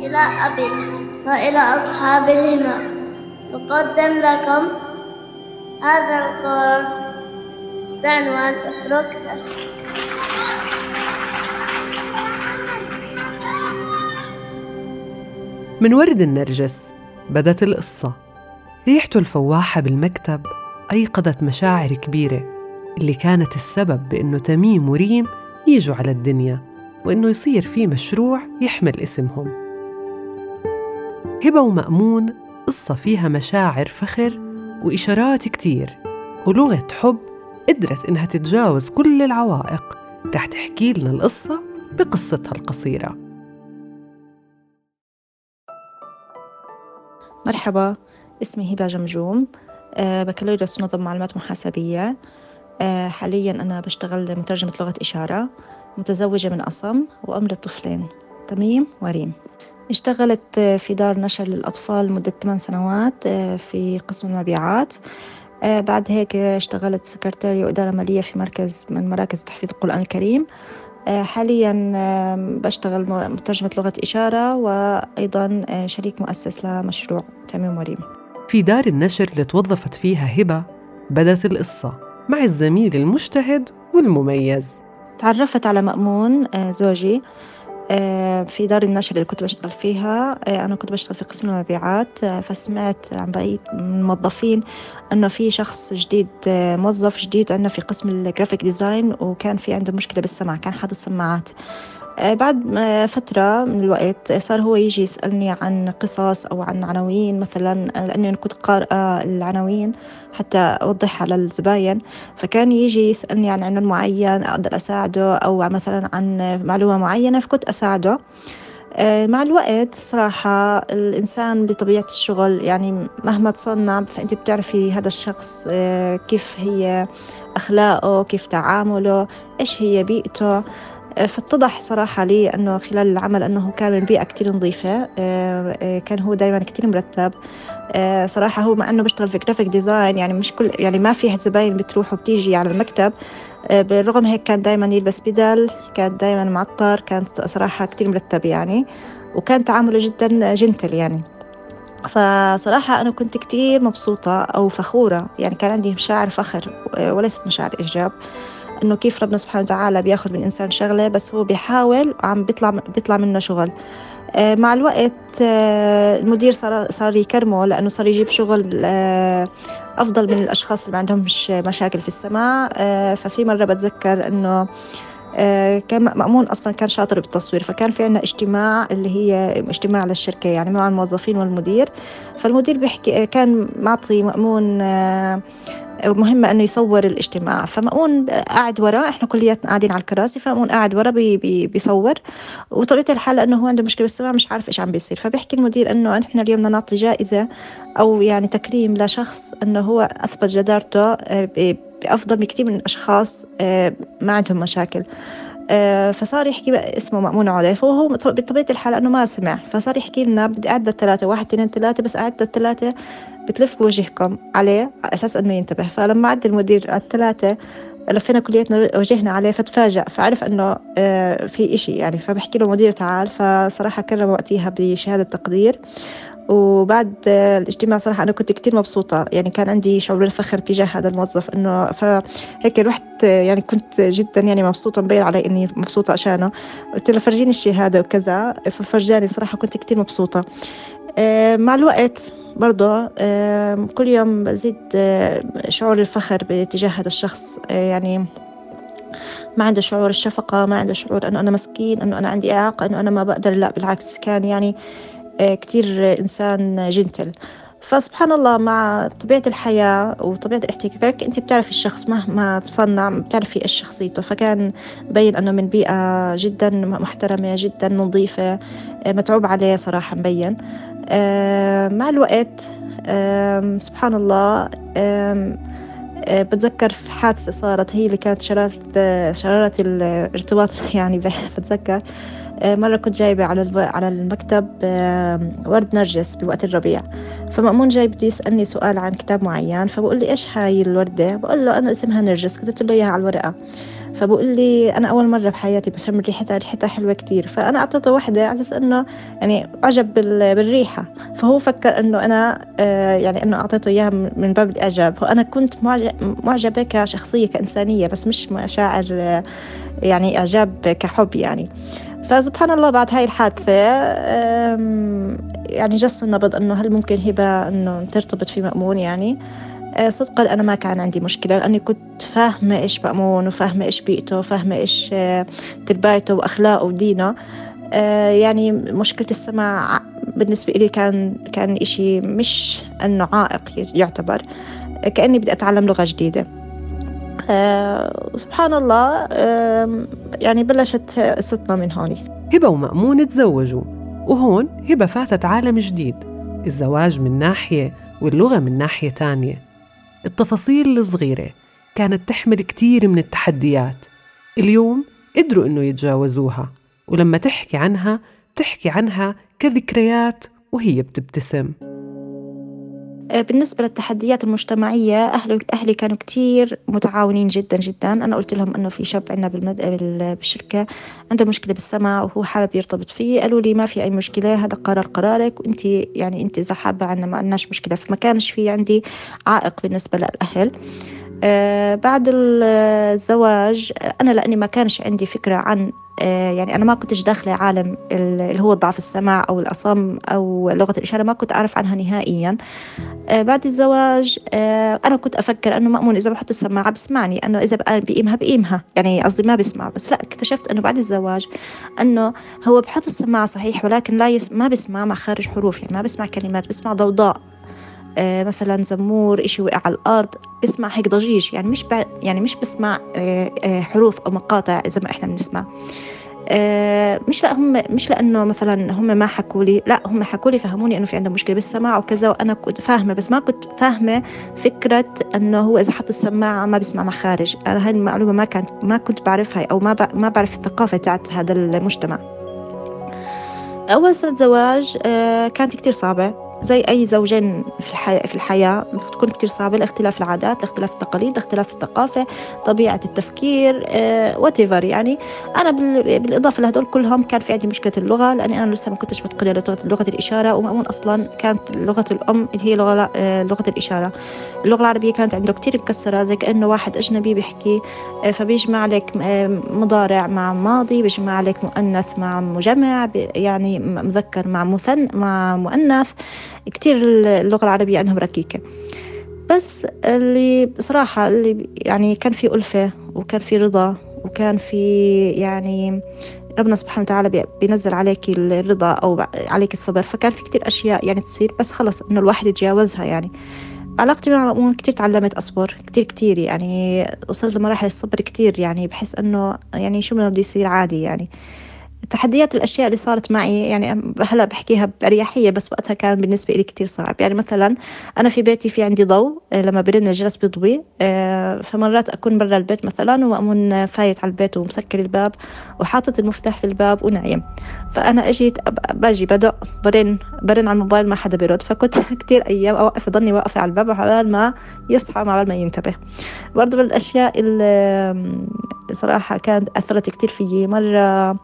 إلى أبي وإلى أصحاب الهمم أقدم لكم هذا القرار بعنوان اترك أثرك. من ورد النرجس بدت القصة. ريحته الفواحة بالمكتب أيقظت مشاعر كبيرة اللي كانت السبب بأنه تميم وريم يجوا على الدنيا وأنه يصير فيه مشروع يحمل اسمهم. هبة ومأمون قصة فيها مشاعر فخر وإشارات كتير ولغة حب قدرت إنها تتجاوز كل العوائق. رح تحكي لنا القصة بقصتها القصيرة. مرحبا، اسمي هبة جمجوم، بكالوريوس نظم معلومات محاسبية. حالياً أنا بشتغل مترجمة لغة إشارة، متزوجة من أصم وأم لطفلين تميم وريم. اشتغلت في دار نشر للأطفال مدة 8 سنوات في قسم المبيعات. بعد هيك اشتغلت سكرتارية وإدارة مالية في مركز من مراكز تحفيظ القرآن الكريم. حالياً بشتغل مترجمة لغة إشارة وأيضاً شريك مؤسس لمشروع تميم وريم. في دار النشر اللي توظفت فيها هبة بدت القصة مع الزميل المجتهد والمميز. تعرفت على مأمون زوجي في دار النشر اللي كنت بشتغل فيها. أنا كنت بشتغل في قسم المبيعات، فسمعت عن بقية الموظفين أنه في شخص جديد، موظف جديد عندنا في قسم الجرافيك ديزاين، وكان في عنده مشكلة بالسمع، كان حاطط سماعات. بعد فترة من الوقت صار هو يجي يسألني عن قصص أو عن عناوين مثلا، لأني أنا كنت قارئة العناوين حتى أوضحها للزباين، فكان يجي يسألني عن عنوان معين أقدر أساعده، أو مثلا عن معلومة معينة فكنت أساعده. مع الوقت صراحة الإنسان بطبيعة الشغل يعني مهما تصنع فأنت بتعرفي هذا الشخص كيف هي أخلاقه، كيف تعامله، إيش هي بيئته. فاتضح صراحة لي أنه خلال العمل أنه كان من بيئة كتير نظيفة. كان هو دايما كتير مرتب. صراحة هو مع أنه بشتغل في جرافيك ديزاين، يعني مش كل يعني ما في زباين بتروح وبتيجي على المكتب. بالرغم هيك كان دايما يلبس بدل، كان دايما معطر، كانت صراحة كتير مرتب يعني، وكان تعامله جدا جنتل يعني. فصراحة أنا كنت كتير مبسوطة أو فخورة، يعني كان عندي مشاعر فخر وليست مشاعر إعجاب، إنه كيف ربنا سبحانه وتعالى بياخد من إنسان شغلة بس هو بيحاول عم بيطلع منه شغل. مع الوقت المدير صار يكرمه، لأنه صار يجيب شغل أفضل من الأشخاص اللي ما عندهمش مشاكل في السماع. ففي مرة بتذكر إنه كان مأمون أصلا كان شاطر بالتصوير، فكان في عنا اجتماع اللي هي اجتماع للشركة يعني مع الموظفين والمدير. فالمدير بيحكي كان معطي مأمون مهمة أنه يصور الاجتماع، فمأمون قاعد ورا، إحنا كلياتنا قاعدين على الكراسي، فمأمون قاعد ورا بيصور. وطبيعة الحال أنه هو عنده مشكلة بالسمع، مش عارف إيش عم بيصير. فبيحكي المدير أنه إحنا اليوم بدنا نعطي جائزة أو يعني تكريم لشخص أنه هو أثبت جدارته بأفضل بكتير من الأشخاص ما عندهم مشاكل. فصار يحكي اسمه مأمون علايف، وهو بطبيعة الحال أنه ما سمع، فصار يحكي لنا بدي أعد للثلاثة، 1 2 3، بس أعد للثلاثة بتلف بوجهكم عليه على أساس أنه ينتبه. فلما عد المدير على 3 لفينا كلياتنا وجهنا عليه، فتفاجأ، فعرف أنه في إشي يعني. فبحكي له مدير تعال، فصراحة كرم وقتها بشهادة تقدير. وبعد الاجتماع صراحة أنا كنت كتير مبسوطة، يعني كان عندي شعور بالفخر تجاه هذا الموظف، إنه فهيك رحت يعني كنت جدا يعني مبسوطة، مبين علي إني مبسوطة عشانه. قلت له فرجيني الشهادة وكذا، ففرجاني. صراحة كنت كتير مبسوطة. مع الوقت برضه كل يوم بزيد شعور الفخر باتجاه هذا الشخص. يعني ما عنده شعور الشفقة، ما عنده شعور أنه أنا مسكين، أنه أنا عندي إعاقة، أنه أنا ما بقدر، لا بالعكس، كان يعني كتير إنسان جنتل. فسبحان الله مع طبيعة الحياة وطبيعة الاحتكاك أنت بتعرفي الشخص مهما تصنع، بتعرفي إيش شخصيته. فكان مبين أنه من بيئة جدا محترمة، جدا نظيفة، متعوب عليه صراحة مبين. مع الوقت سبحان الله بتذكر في حادثة صارت، هي اللي كانت شرارة الارتباط يعني. بتذكر مرة كنت جايبة على المكتب ورد نرجس بوقت الربيع، فمأمون جاي بده يسألني سؤال عن كتاب معين، فبقول لي إيش هاي الوردة؟ بقول له أنا اسمها نرجس، كتبت له إياها على الورقة. فبقول لي أنا أول مرة بحياتي بشم ريحتها حلوة كتير. فأنا أعطيته واحدة على أساس إنه يعني أعجب بالريحة، فهو فكر إنه أنا يعني إنه أعطيته إياها من باب الإعجاب. وأنا كنت معجبة كشخصية كإنسانية، بس مش مشاعر يعني إعجاب كحب يعني. فسبحان الله بعد هاي الحادثة يعني جس النبض إنه هل ممكن هبة إنه ترتبط في مأمون يعني. صدقاً أنا ما كان عندي مشكلة، لأني كنت فاهمة إيش مأمون وفاهمة إيش بيئته وفاهمة إيش تربايته وأخلاقه ودينه. يعني مشكلة السماع بالنسبة لي كان إشي مش إنه عائق يعتبر، كأني بدي أتعلم لغة جديدة. سبحان الله يعني بلشت قصتنا من هون. هبة ومأمون تزوجوا، وهون هبة فاتت عالم جديد، الزواج من ناحية واللغة من ناحية تانية. التفاصيل الصغيرة كانت تحمل كتير من التحديات، اليوم قدروا إنه يتجاوزوها، ولما بتحكي عنها كذكريات وهي بتبتسم. بالنسبة للتحديات المجتمعية، أهلي كانوا كتير متعاونين جدا جدا. أنا قلت لهم أنه في شاب عندنا بالشركة عنده مشكلة بالسمع وهو حابب يرتبط فيه. قالوا لي ما في أي مشكلة، هذا قرارك، وأنت يعني أنت إذا حابة عنا ما عندناش مشكلة. فما كانش في عندي عائق بالنسبة للأهل. بعد الزواج أنا لأني ما كانش عندي فكرة عن يعني أنا ما كنتش داخلة عالم اللي هو ضعف السمع أو الأصم أو لغة الإشارة، ما كنت أعرف عنها نهائياً. بعد الزواج أنا كنت أفكر أنه مأمون إذا بحط السماعة بسمعني، أنه إذا بقيمها يعني قصدي ما بسمع. بس لا، اكتشفت أنه بعد الزواج أنه هو بحط السماعة صحيح، ولكن ما بسمع مخارج حروف، يعني ما بسمع كلمات، بسمع ضوضاء. مثلا زمور إشي وقع على الأرض بسمع هيك ضجيج، يعني مش بسمع حروف أو مقاطع زي ما إحنا بنسمع. مش لأنه مثلا هم ما حكوا لي، لا هم حكوا لي فهموني إنه في عنده مشكلة بالسماع وكذا، وأنا كنت فاهمة، بس ما كنت فاهمة فكرة إنه هو إذا حط السماعة ما بيسمع مخارج. أنا هاي المعلومة ما كنت بعرفها، أو ما بعرف الثقافة تاعت هذا المجتمع. أول سنة زواج كانت كتير صعبة، زي أي زوجين في الحياة بتكون كتير صعبة، لاختلاف العادات، لاختلاف التقاليد، لاختلاف الثقافة، طبيعة التفكير whatever. يعني أنا بالإضافة لهدول كلهم كان في عندي مشكلة اللغة، لأني أنا لسه ما كنتش متقنة لغة الإشارة، ومأمون أصلاً كانت لغة الأم اللي هي لغة الإشارة. اللغة العربية كانت عنده كتير مكسرة، زي كأنه واحد أجنبي بيحكي، فبيجمع لك مضارع مع ماضي، بيجمع لك مؤنث مع مجمع، يعني مذكر مع مؤنث. كتير اللغة العربية عندهم ركيكة. بس اللي بصراحة اللي يعني كان في ألفة وكان في رضا وكان في يعني ربنا سبحانه وتعالى بينزل عليك الرضا أو عليك الصبر. فكان في كتير أشياء يعني تصير، بس خلص إنه الواحد يتجاوزها. يعني علاقتي مع مأمون كتير تعلمت أصبر كتير يعني وصلت لمراحل الصبر كتير، يعني بحس إنه يعني شو ما بدي يصير عادي. يعني تحديات الأشياء اللي صارت معي يعني هلا بحكيها بأريحية، بس وقتها كان بالنسبة لي كتير صعب. يعني مثلا أنا في بيتي في عندي ضوء، لما برن الجرس بيضوي، فمرات أكون برا البيت مثلا ومأمون فايت على البيت ومسكر الباب وحاطط المفتاح في الباب ونايم. فأنا أجيت باجي بدق برن على الموبايل، ما حدا بيرد. فكنت كتير أيام ضلني واقفة على الباب وحبال ما يصحى ما ينتبه. برضو من الأشياء اللي صراحة كانت أثرت كتير فيي، مرة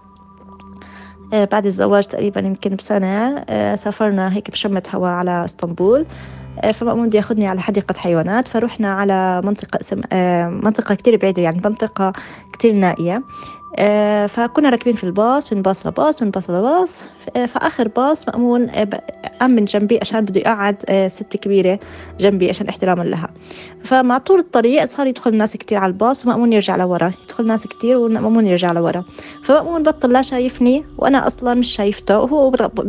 بعد الزواج تقريبا يمكن بسنة سافرنا هيك بشمة هواء على اسطنبول. فمأمون بده ياخذني على حديقة حيوانات، فرحنا على منطقة كتير بعيدة، يعني منطقة كتير نائية. فكنا راكبين في الباص، من باص لباص، فآخر باص مأمون قام من جنبي عشان بده يقعد ست كبيرة جنبي عشان احتراما لها. فمع طول الطريق صار يدخل ناس كتير على الباص ومأمون يرجع لورا، يدخل ناس كتير ومأمون يرجع لورا. فمأمون بطل لا شايفني وأنا أصلا مش شايفته، وهو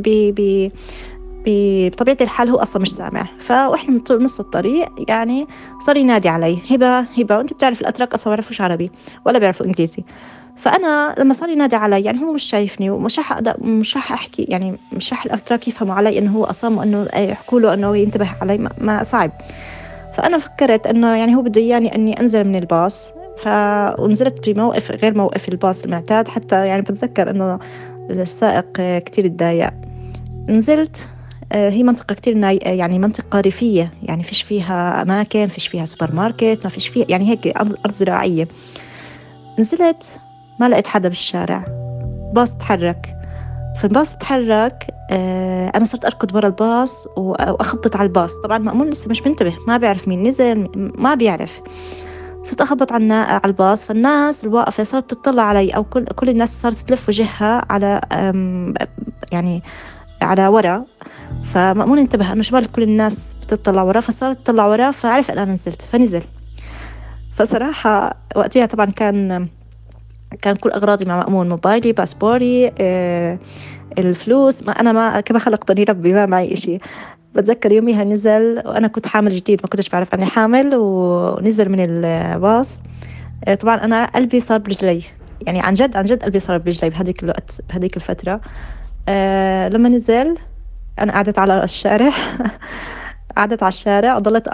بطبيعة الحال هو أصلا مش سامع. وإحنا من نص الطريق يعني صار ينادي علي هبة، وأنت بتعرف الأتراك أصلا ما بيعرفوش عربي ولا بيعرفوا إنجليزي. فأنا لما صار ينادي علي يعني هو مش شايفني ومش راح أحكي، يعني مش راح الأتراك يفهموا علي إنه هو أصم وإنه يحكوا له إنه ينتبه علي، ما صعب. فأنا فكرت إنه يعني هو بده إياني إني أنزل من الباص. ونزلت بموقف غير موقف الباص المعتاد، حتى يعني بتذكر إنه السائق كتير اتضايق. نزلت، هي منطقة كتير يعني منطقة ريفية، يعني فيش فيها أماكن، فيش فيها سوبر ماركت، ما فيش فيها يعني هيك أرض زراعية. نزلت ما لقيت حدا بالشارع، باص تحرك. فالباص تحرك، أنا صرت أركض برا الباص وأخبط على الباص. طبعا مأمون لسه مش منتبه، ما بيعرف مين نزل، ما بيعرف. صرت أخبط على الباص، فالناس الواقفة صارت تطلع علي، أو كل الناس صارت تلف وجهها على يعني على ورا. فمأمون انتبه أنه شمال كل الناس بتطلع ورا، فصارت تطلع ورا، فعرف أن أنا نزلت فنزل. فصراحة وقتها طبعا كان كل أغراضي مع مأمون، موبايلي، باسبوري، الفلوس، ما كما خلقتني ربي ما معي إشي. بتذكر يوميها نزل وأنا كنت حامل جديد، ما كنتش بعرف أني حامل، ونزل من الباص. طبعا أنا قلبي صار برجلي، يعني عن جد قلبي صار برجلي بهذيك الوقت، بهذيك الفترة. لما نزل أنا قعدت على الشارع قعدت على الشارع وضلت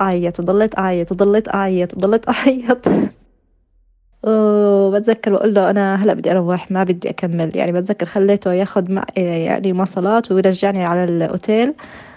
أعيط. وبتذكر بقول له أنا هلأ بدي أروح، ما بدي أكمل. يعني بتذكر خليته ياخد يعني مواصلات ويرجعني على الأوتيل.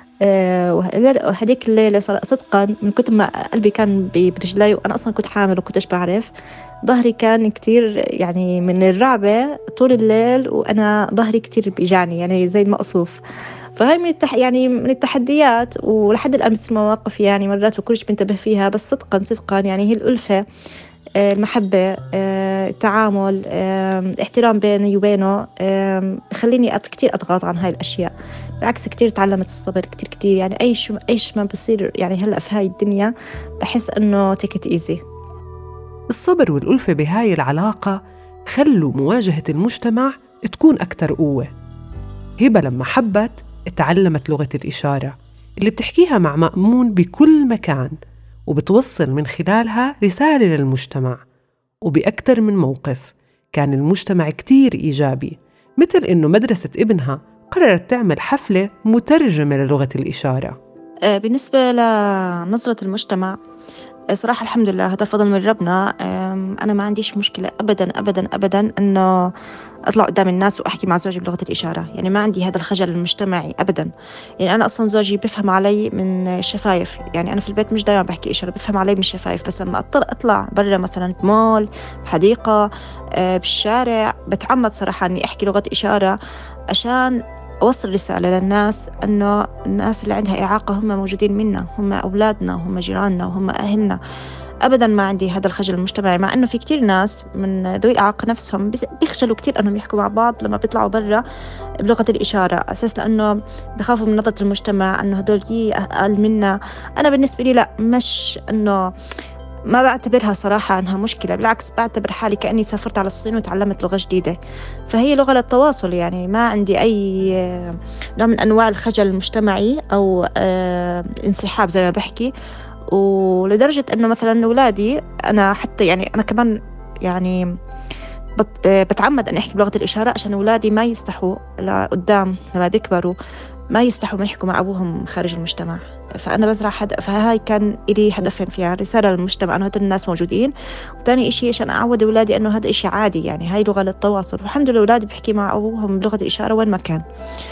وهديك الليلة صدقا من كتر ما قلبي كان برجلي، وأنا أصلا كنت حامل وكنتش بعرف، ظهري كان كتير يعني من الرعبة طول الليل، وأنا ظهري كتير بيجعني يعني زي المقصوف. فهاي من التحديات، ولحد الآن بتصير مواقف يعني مرات وكلش بنتبه فيها. بس صدقا يعني هي الألفة، المحبة، التعامل، احترام بيني وبينه، خليني كتير أضغط عن هاي الأشياء. بالعكس كتير تعلمت الصبر كتير. يعني أيش ما بصير يعني هلأ في هاي الدنيا بحس أنه take it easy. الصبر والألفة بهاي العلاقة خلوا مواجهة المجتمع تكون أكتر قوة. هبة لما حبت اتعلمت لغة الإشارة اللي بتحكيها مع مأمون بكل مكان، وبتوصل من خلالها رسالة للمجتمع. وبأكتر من موقف كان المجتمع كتير إيجابي، مثل إنه مدرسة ابنها قررت تعمل حفلة مترجمة للغة الإشارة. بالنسبة لنظرة المجتمع، صراحة الحمد لله هذا فضل من ربنا. أنا ما عنديش مشكلة أبداً أنه أطلع قدام الناس وأحكي مع زوجي بلغة الإشارة. يعني ما عندي هذا الخجل المجتمعي أبداً. يعني أنا أصلاً زوجي بفهم علي من الشفايف، يعني أنا في البيت مش دايما بحكي إشارة، بفهم علي من الشفايف. بس لما أطلع برا مثلاً مول، بحديقة، بالشارع، بتعمد صراحة أني أحكي لغة إشارة عشان أوصل رسالة للناس أنه الناس اللي عندها إعاقة هم موجودين منا، هم أولادنا، هم جيراننا، وهم أهلنا. أبداً ما عندي هذا الخجل المجتمعي، مع أنه في كتير ناس من ذوي الإعاقة نفسهم بيخجلوا كتير أنهم يحكوا مع بعض لما بيطلعوا برا بلغة الإشارة، أساس لأنه بخافوا من نظرة المجتمع أنه هدول أقل منا. أنا بالنسبة لي لا، مش أنه ما بعتبرها صراحة أنها مشكلة، بالعكس بعتبر حالي كأني سافرت على الصين وتعلمت لغة جديدة. فهي لغة للتواصل، يعني ما عندي أي نوع من أنواع الخجل المجتمعي أو الانسحاب زي ما بحكي. ولدرجة أنه مثلا أولادي، أنا حتى يعني أنا كمان يعني بتعمد أن أحكي بلغة الإشارة عشان أولادي ما يستحوا لقدام لما بيكبروا، ما يستحوا ما يحكوا مع أبوهم خارج المجتمع. فأنا بزرع فهاي كان إلي هدفين فيها، رسالة للمجتمع أنه هذول الناس موجودين، وثاني إشي عشان أعود أولادي أنه هذا إشي عادي، يعني هاي لغة للتواصل. والحمد لله أولادي بحكي مع أبوهم بلغة الإشارة وين ما كان.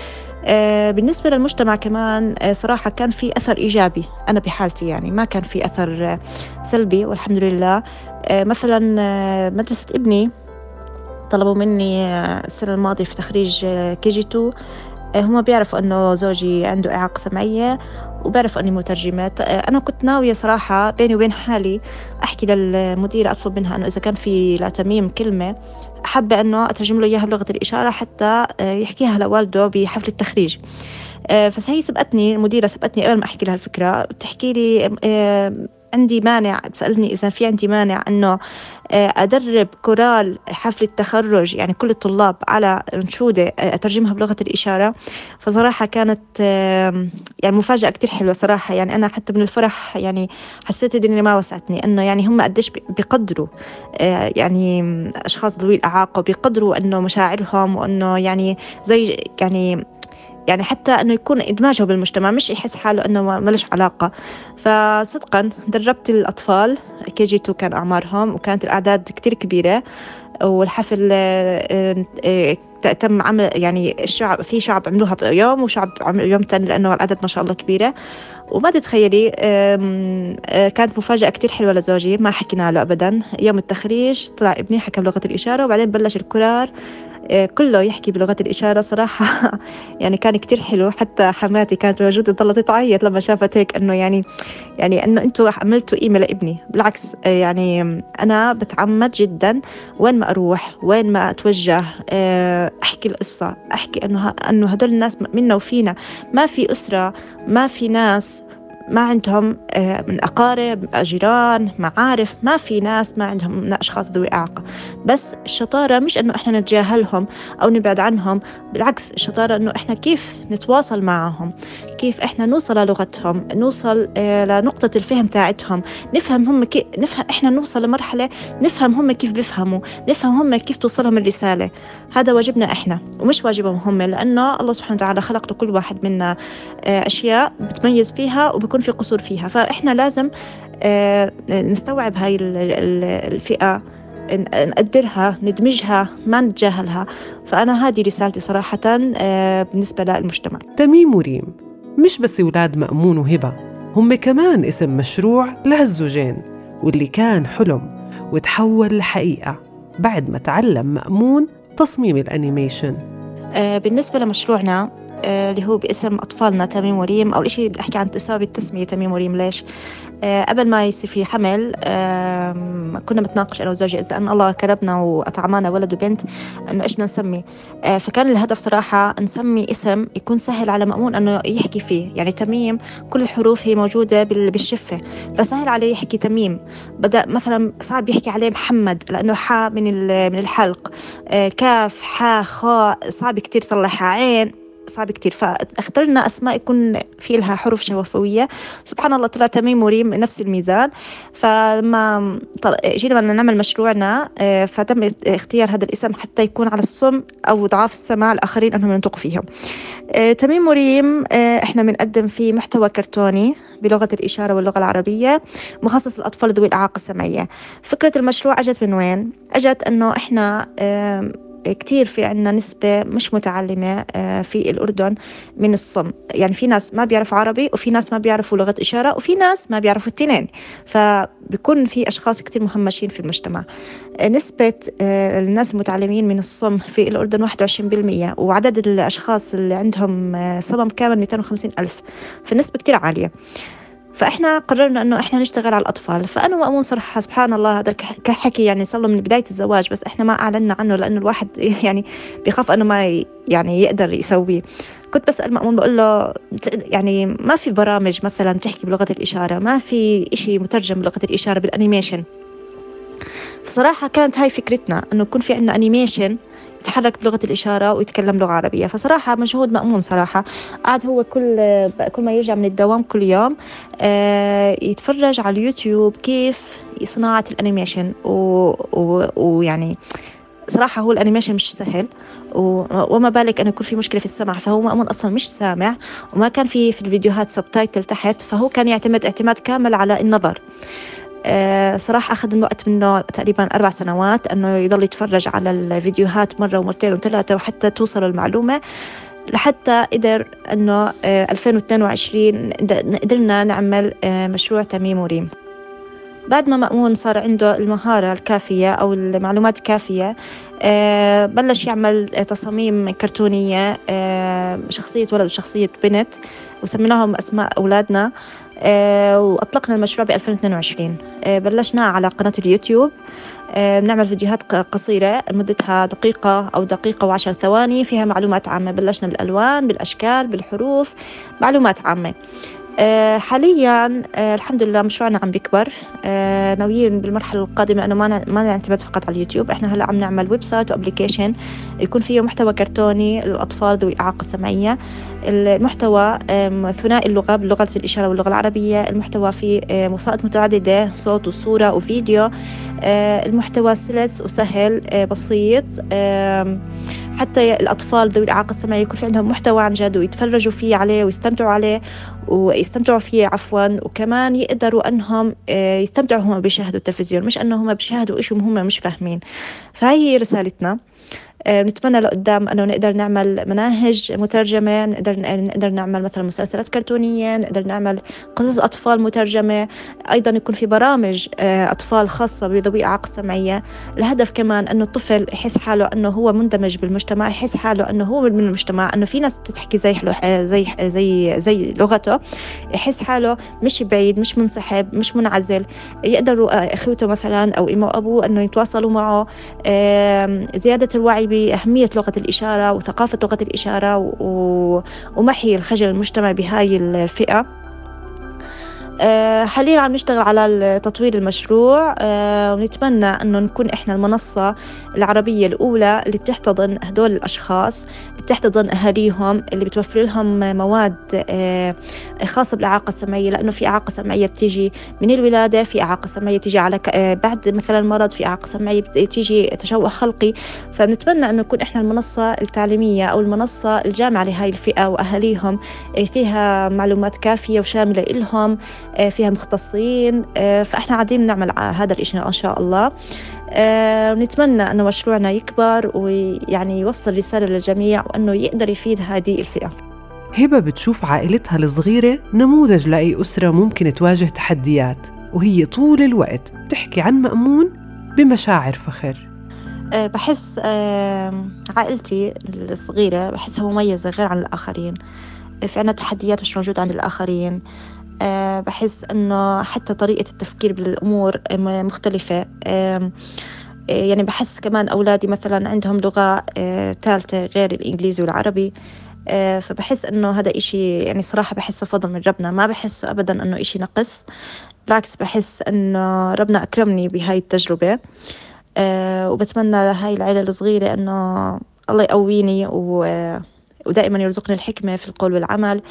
بالنسبة للمجتمع كمان صراحة كان في أثر إيجابي. أنا بحالتي يعني ما كان في أثر سلبي والحمد لله. مثلا مدرسة ابني طلبوا مني السنة الماضية في تخريج KG2، هم بيعرفوا أنه زوجي عنده إعاقة سمعية وبيعرفوا أني مترجمة. أنا كنت ناوية صراحة بيني وبين حالي أحكي للمديرة، أطلب منها أنه إذا كان في لتميم كلمة حابة أنه أترجم له إياها بلغة الإشارة حتى يحكيها لوالده بحفل التخريج. فهي سبقتني المديرة، سبقتني قبل ما أحكي لها الفكرة، بتحكي لي عندي مانع، تسألني إذا في عندي مانع أنه أدرب كورال حفل التخرج، يعني كل الطلاب على أنشودة أترجمها بلغة الإشارة. فصراحة كانت يعني مفاجأة كتير حلوة صراحة. يعني أنا حتى من الفرح يعني حسيت الدنيا ما وسعتني، أنه يعني هم قديش بيقدروا يعني أشخاص ذوي الإعاقة، وبيقدروا أنه مشاعرهم، وأنه يعني زي يعني يعني حتى أنه يكون إدماجه بالمجتمع، مش يحس حاله أنه ما لش علاقة. فصدقا دربت الأطفال KG2 كان أعمارهم، وكانت الأعداد كتير كبيرة، والحفل تم عمل يعني الشعب، في شعب عملوها بيوم وشعب عملوا يوم تاني لأنه العدد ما شاء الله كبيرة. وما تتخيلي كانت مفاجأة كتير حلوة لزوجي، ما حكينا له أبدا. يوم التخريج طلع ابني حكى بلغة الإشارة، وبعدين بلش الكرار كله يحكي بلغة الإشارة. صراحة يعني كان كتير حلو. حتى حماتي كانت موجودة ضلت تعيط لما شافت هيك، إنه يعني إنه أنتوا عملتوا قيمة لابني. بالعكس يعني أنا بتعمد جدا وين ما أروح وين ما أتوجه أحكي القصة، أحكي إنه هدول الناس منا وفينا، ما في أسرة، ما في ناس ما عندهم من أقارب، جيران، معارف، ما في ناس ما عندهم من أشخاص ذوي إعاقة. بس الشطارة مش إنه إحنا نتجاهلهم أو نبعد عنهم، بالعكس الشطارة إنه إحنا كيف نتواصل معهم، كيف إحنا نوصل للغتهم، نوصل لنقطة الفهم تاعتهم، نفهم هم كيف، نفهم إحنا نوصل لمرحلة نفهم هم كيف بيفهموا، نفهم هم كيف توصلهم الرسالة. هذا واجبنا إحنا ومش واجبهم هم، لأنه الله سبحانه وتعالى خلق لكل واحد منا أشياء بتميز فيها وبيكون في قصور فيها. فإحنا لازم نستوعب هاي الفئة، نقدرها، ندمجها، ما نتجاهلها. فأنا هذه رسالتي صراحة بالنسبة للمجتمع. تميم وريم مش بس أولاد مأمون وهبة، هم كمان اسم مشروع لهالزوجين، واللي كان حلم وتحول لحقيقة بعد ما تعلم مأمون تصميم الأنيميشن. بالنسبة لمشروعنا اللي هو باسم أطفالنا تميم وريم، أول شيء بدي أحكي عن تساوي التسمية تميم وريم. ليش؟ قبل ما يصير في حمل كنا بتناقش أنا وزوجي إذا أن الله كرمنا وأطعمنا ولد وبنت إنه إيش نسمي. فكان الهدف صراحة نسمي اسم يكون سهل على مأمون إنه يحكي فيه. يعني تميم كل الحروف هي موجودة بالشفة، فسهل عليه يحكي تميم. بدأ مثلا صعب يحكي عليه محمد لأنه حاء من الحلق، كاف حاء خاء صعب كتير طلعها، عين صعب كتير. فاخترنا أسماء يكون في لها حروف شفوية. سبحان الله طلع تميم وريم نفس الميزان. فلما جينا نعمل مشروعنا فتم اختيار هذا الاسم حتى يكون على الصم أو ضعاف السمع الآخرين أنهم ينطقوا فيهم. تميم وريم إحنا بنقدم فيه محتوى كرتوني بلغة الإشارة واللغة العربية مخصص للأطفال ذوي الإعاقة السمعية. فكرة المشروع أجت من وين؟ أجت أنه إحنا كتير في عنا نسبة مش متعلمة في الأردن من الصم. يعني في ناس ما بيعرفوا عربي، وفي ناس ما بيعرفوا لغة إشارة، وفي ناس ما بيعرفوا التنين. فبيكون في أشخاص كتير مهمشين في المجتمع. نسبة الناس المتعلمين من الصم في الأردن 21%، وعدد الأشخاص اللي عندهم صمم كامل 250,000، فالنسبة كتير عالية. فإحنا قررنا إنه إحنا نشتغل على الأطفال. فأنا ومأمون صراحة سبحان الله هذا كحكي يعني صار له من بداية الزواج، بس إحنا ما أعلنا عنه لأنه الواحد يعني بيخاف إنه ما يعني يقدر يسويه. كنت بسأل مأمون بقول له يعني ما في برامج مثلا تحكي بلغة الإشارة، ما في إشي مترجم بلغة الإشارة بالأنيميشن. فصراحة كانت هاي فكرتنا إنه يكون في عنا أنيميشن يتحرك بلغة الإشارة ويتكلم لغة عربية. فصراحة مجهود مأمون صراحة. قعد هو كل ما يرجع من الدوام كل يوم يتفرج على اليوتيوب كيف صناعة الأنيميشن. ويعني صراحة هو الأنيميشن مش سهل، وما بالك أن يكون في مشكلة في السمع. فهو مأمون أصلا مش سامع، وما كان في الفيديوهات سبتايتل تحت، فهو كان يعتمد اعتماد كامل على النظر. صراحة أخذ الوقت منه تقريبا 4 سنوات أنه يضل يتفرج على الفيديوهات مرة ومرتين وثلاثة وحتى توصل المعلومة، لحتى قدر أنه 2022 قدرنا نعمل مشروع تميم وريم. بعد ما مأمون صار عنده المهارة الكافية أو المعلومات الكافية بلش يعمل تصاميم كرتونية، شخصية ولد وشخصية بنت، وسميناهم أسماء أولادنا. وأطلقنا المشروع ب 2022. بلشنا على قناة اليوتيوب بنعمل فيديوهات قصيرة مدتها دقيقة أو دقيقة و10 ثواني فيها معلومات عامة. بلشنا بالألوان، بالأشكال، بالحروف، معلومات عامة. حاليا الحمد لله مشروعنا عم بيكبر. ناويين بالمرحلة القادمة أنه ما نعتمد فقط على اليوتيوب. إحنا هلأ عم نعمل ويب سايت وأبليكيشن يكون فيه محتوى كرتوني للأطفال ذوي الإعاقة السمعية. المحتوى ثنائي اللغة بلغة الإشارة واللغة العربية. المحتوى فيه وسائط متعددة، صوت وصورة وفيديو. المحتوى سلس وسهل بسيط، حتى الأطفال ذوي الإعاقة السمعية يكون في عندهم محتوى عن جد ويتفرجوا فيه عليه ويستمتعوا عليه ويستمتعوا فيه عفوا، وكمان يقدروا أنهم يستمتعوا هم بيشاهدوا التلفزيون، مش أنهم بيشاهدوا إشي وهم مش فاهمين. فهي رسالتنا. نتمنى لقدام أنه نقدر نعمل مناهج مترجمة، نقدر نعمل مثلا مسلسلات كرتونية، نقدر نعمل قصص أطفال مترجمة، أيضا يكون في برامج أطفال خاصة بذوي الإعاقة السمعية. الهدف كمان أنه الطفل يحس حاله أنه هو مندمج بالمجتمع، يحس حاله أنه هو من المجتمع، أنه في ناس بتحكي زي لغته، يحس حاله مش بعيد، مش منسحب، مش منعزل. يقدروا أخوته مثلا أو إمه وأبوه أنه يتواصلوا معه. زيادة الوعي بأهمية لغة الإشارة وثقافة لغة الإشارة ومحي الخجل المجتمع بهاي الفئة. حاليا عم نشتغل على تطوير المشروع، ونتمنى أنه نكون إحنا المنصة العربية الأولى اللي بتحتضن هدول الأشخاص، اللي بتحتضن أهاليهم، اللي بتوفر لهم مواد خاصة بالإعاقة السمعية، لأنه في إعاقة سمعية بتيجي من الولادة، في إعاقة سمعية بتيجي على بعد مثلا مرض، في إعاقة سمعية بتيجي تشوه خلقي. فبنتمنى أنه نكون إحنا المنصة التعليمية أو المنصة الجامعة لهاي الفئة وأهاليهم، فيها معلومات كافية وشاملة إلهم، فيها مختصين. فإحنا قاعدين نعمل هذا الإشي إن شاء الله. ونتمنى أنه مشروعنا يكبر ويعني يوصل رسالة للجميع وأنه يقدر يفيد هذه الفئة. هبة بتشوف عائلتها الصغيرة نموذج لأي أسرة ممكن تواجه تحديات، وهي طول الوقت بتحكي عن مأمون بمشاعر فخر. بحس عائلتي الصغيرة بحسها مميزة غير عن الآخرين، في عنا تحديات مش موجودة عند الآخرين. بحس أنه حتى طريقة التفكير بالأمور مختلفة. يعني بحس كمان أولادي مثلا عندهم لغة ثالثة غير الإنجليزي والعربي، فبحس أنه هذا إشي يعني صراحة بحسه فضل من ربنا، ما بحسه أبدا أنه إشي نقص، بالعكس بحس أنه ربنا أكرمني بهاي التجربة. وبتمنى لهاي العائلة الصغيرة أنه الله يقويني ودائما يرزقني الحكمة في القول والعمل،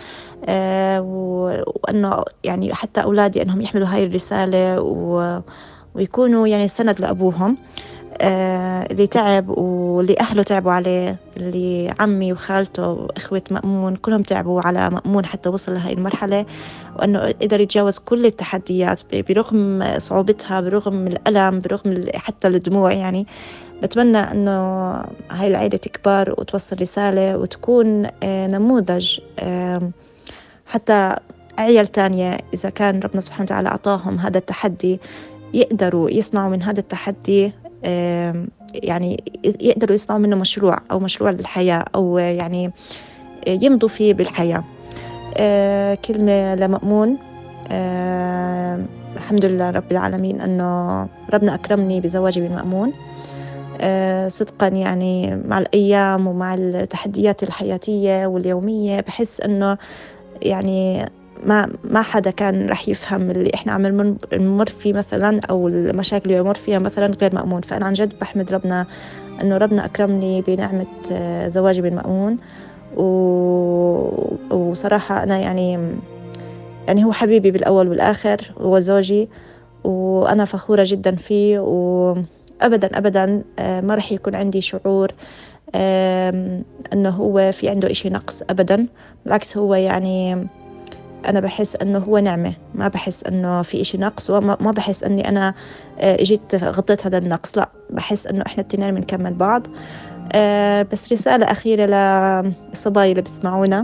وأنه يعني حتى أولادي أنهم يحملوا هاي الرسالة ويكونوا يعني سند لأبوهم اللي تعب واللي أهله تعبوا عليه، اللي عمي وخالته وإخوة مأمون كلهم تعبوا على مأمون حتى وصل لهاي المرحلة، وأنه قدر يتجاوز كل التحديات برغم صعوبتها، برغم الألم، برغم حتى الدموع. يعني بتمنى أنه هاي العائلة تكبر وتوصل رسالة وتكون نموذج حتى عيال تانية، إذا كان ربنا سبحانه وتعالى أعطاهم هذا التحدي يقدروا يصنعوا من هذا التحدي، يعني يقدروا يصنعوا منه مشروع أو مشروع للحياة، أو يعني يمضوا فيه بالحياة. كلمة لمأمون. الحمد لله رب العالمين أنه ربنا أكرمني بزواجي بمأمون. صدقا يعني مع الأيام ومع التحديات الحياتية واليومية بحس أنه يعني ما حدا كان رح يفهم اللي إحنا عم نمر فيه مثلا، أو المشاكل اللي يمر فيها مثلا غير مأمون. فأنا عن جد بحمد ربنا أنه ربنا أكرمني بنعمة زواجي بالمأمون. وصراحة أنا يعني هو حبيبي بالأول والآخر، هو زوجي، وأنا فخورة جدا فيه، وأبدا أبدا ما رح يكون عندي شعور أنه هو في عنده إشي نقص أبدا. بالعكس هو يعني أنا بحس أنه هو نعمة، ما بحس أنه في إشي نقص، وما بحس أني أنا جيت غطيت هذا النقص، لا، بحس أنه إحنا التنين بنكمل بعض. بس رسالة أخيرة للصبايا اللي بسمعونا.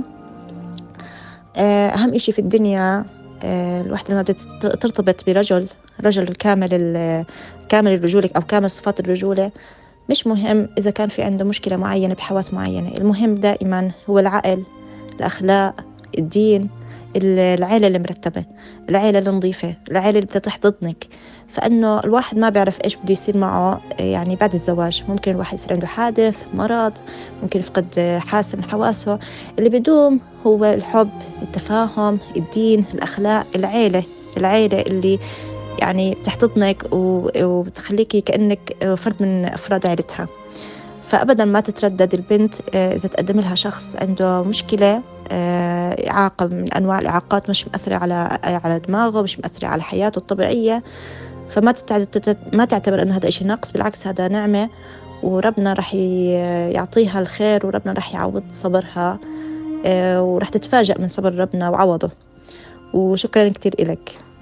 أهم إشي في الدنيا الواحد لما ترتبط رجل كامل الرجولة أو كامل صفات الرجولة، مش مهم إذا كان في عنده مشكلة معينة بحواس معينة، المهم دائما هو العقل، الأخلاق، الدين، العائلة اللي مرتبة، العائلة النظيفة، العائلة اللي بتحتضنك. فإنه الواحد ما بيعرف إيش بده يصير معه يعني بعد الزواج. ممكن الواحد يصير عنده حادث، مرض، ممكن يفقد حاسة من حواسه. اللي بدوم هو الحب، التفاهم، الدين، الأخلاق، العائلة اللي يعني بتحتضنك وبتخليكي كأنك فرد من أفراد عائلتها. فأبدا ما تتردد البنت إذا تقدم لها شخص عنده مشكلة، إعاقة من أنواع الإعاقات مش مأثرة على دماغه، مش مأثرة على حياته الطبيعية، فما ما تعتبر أنه هذا إشي نقص، بالعكس هذا نعمة، وربنا رح يعطيها الخير، وربنا رح يعوض صبرها، ورح تتفاجأ من صبر ربنا وعوضه. وشكرا كتير إلك.